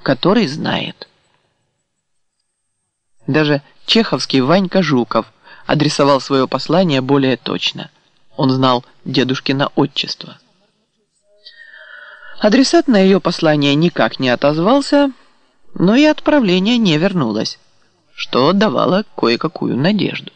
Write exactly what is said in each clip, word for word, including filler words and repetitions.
который знает. Даже чеховский Ванька Жуков адресовал свое послание более точно. Он знал дедушкино отчество. Адресат на ее послание никак не отозвался, но и отправление не вернулось, что давало кое-какую надежду.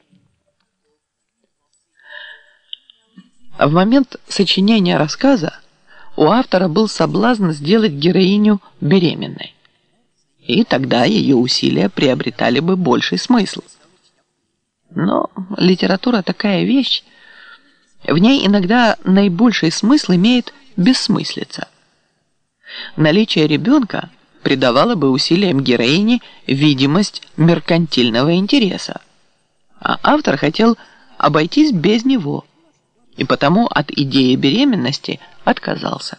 В момент сочинения рассказа у автора был соблазн сделать героиню беременной, и тогда ее усилия приобретали бы больший смысл. Но литература такая вещь, в ней иногда наибольший смысл имеет бессмыслица. Наличие ребенка придавало бы усилиям героини видимость меркантильного интереса, а автор хотел обойтись без него, и потому от идеи беременности отказался.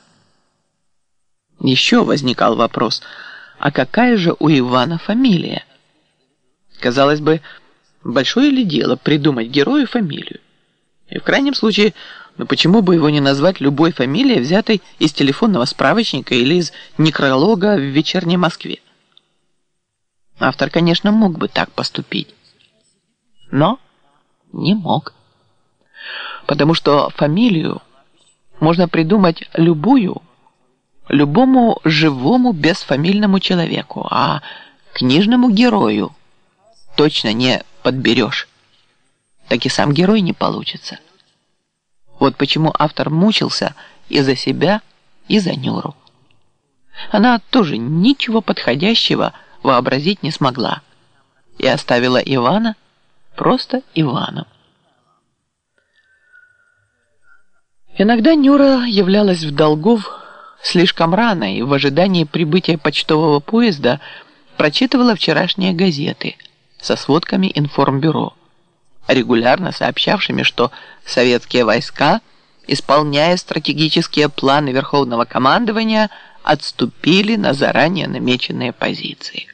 Еще возникал вопрос, а какая же у Ивана фамилия? Казалось бы, большое ли дело придумать герою фамилию? И в крайнем случае, ну почему бы его не назвать любой фамилией, взятой из телефонного справочника или из некролога в «Вечерней Москве»? Автор, конечно, мог бы так поступить, но не мог. Потому что фамилию можно придумать любую, любому живому безфамильному человеку, а книжному герою точно не подберешь. Так и сам герой не получится. Вот почему автор мучился и за себя, и за Нюру. Она тоже ничего подходящего вообразить не смогла и оставила Ивана просто Иваном. Иногда Нюра являлась в Долгов слишком рано и в ожидании прибытия почтового поезда прочитывала вчерашние газеты со сводками информбюро, регулярно сообщавшими, что советские войска, исполняя стратегические планы Верховного командования, отступили на заранее намеченные позиции.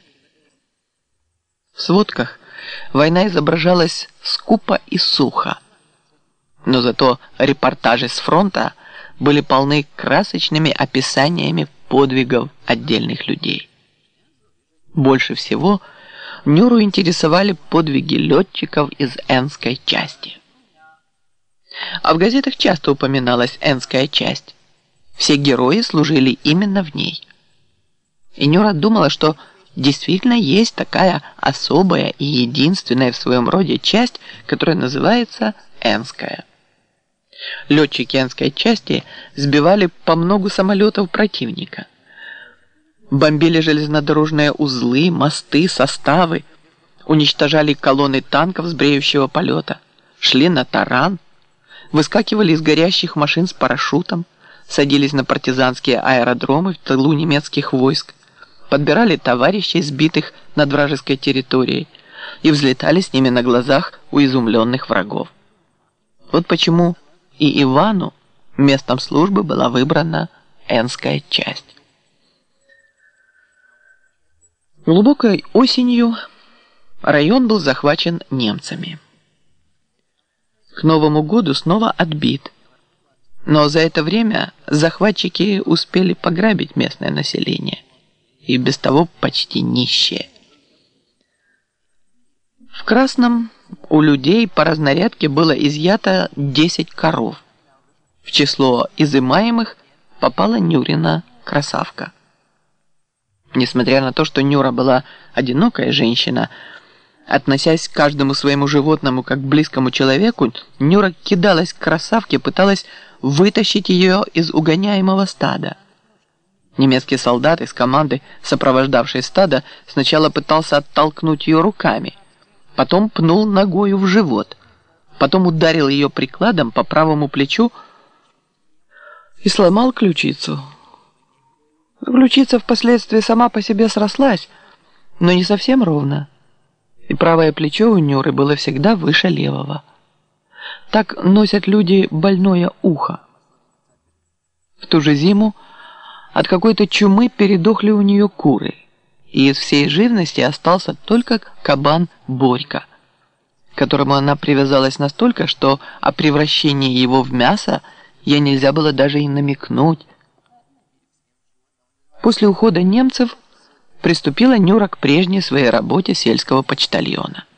В сводках война изображалась скупо и сухо, но зато репортажи с фронта были полны красочными описаниями подвигов отдельных людей. Больше всего Нюру интересовали подвиги летчиков из Энской части. А в газетах часто упоминалась Энская часть. Все герои служили именно в ней. И Нюра думала, что действительно есть такая особая и единственная в своем роде часть, которая называется Энская. Летчики Энской части сбивали по многу самолетов противника. Бомбили железнодорожные узлы, мосты, составы, уничтожали колонны танков с бреющего полета, шли на таран, выскакивали из горящих машин с парашютом, садились на партизанские аэродромы в тылу немецких войск, подбирали товарищей, сбитых над вражеской территорией, и взлетали с ними на глазах у изумленных врагов. Вот почему и Ивану местом службы была выбрана Энская часть. Глубокой осенью район был захвачен немцами. К Новому году снова отбит, но за это время захватчики успели пограбить местное население, и без того почти нищие. В Красном у людей по разнарядке было изъято десять коров. В число изымаемых попала Нюрина красавка. Несмотря на то, что Нюра была одинокая женщина, относясь к каждому своему животному как к близкому человеку, Нюра кидалась к красавке, пыталась вытащить ее из угоняемого стада. Немецкий солдат из команды, сопровождавшей стадо, сначала пытался оттолкнуть ее руками, потом пнул ногою в живот, потом ударил ее прикладом по правому плечу и сломал ключицу. Ключица впоследствии сама по себе срослась, но не совсем ровно, и правое плечо у Нюры было всегда выше левого. Так носят люди больное ухо. В ту же зиму от какой-то чумы передохли у нее куры, и из всей живности остался только кабан Борька, к которому она привязалась настолько, что о превращении его в мясо ей нельзя было даже и намекнуть. После ухода немцев приступила Нюра к прежней своей работе сельского почтальона.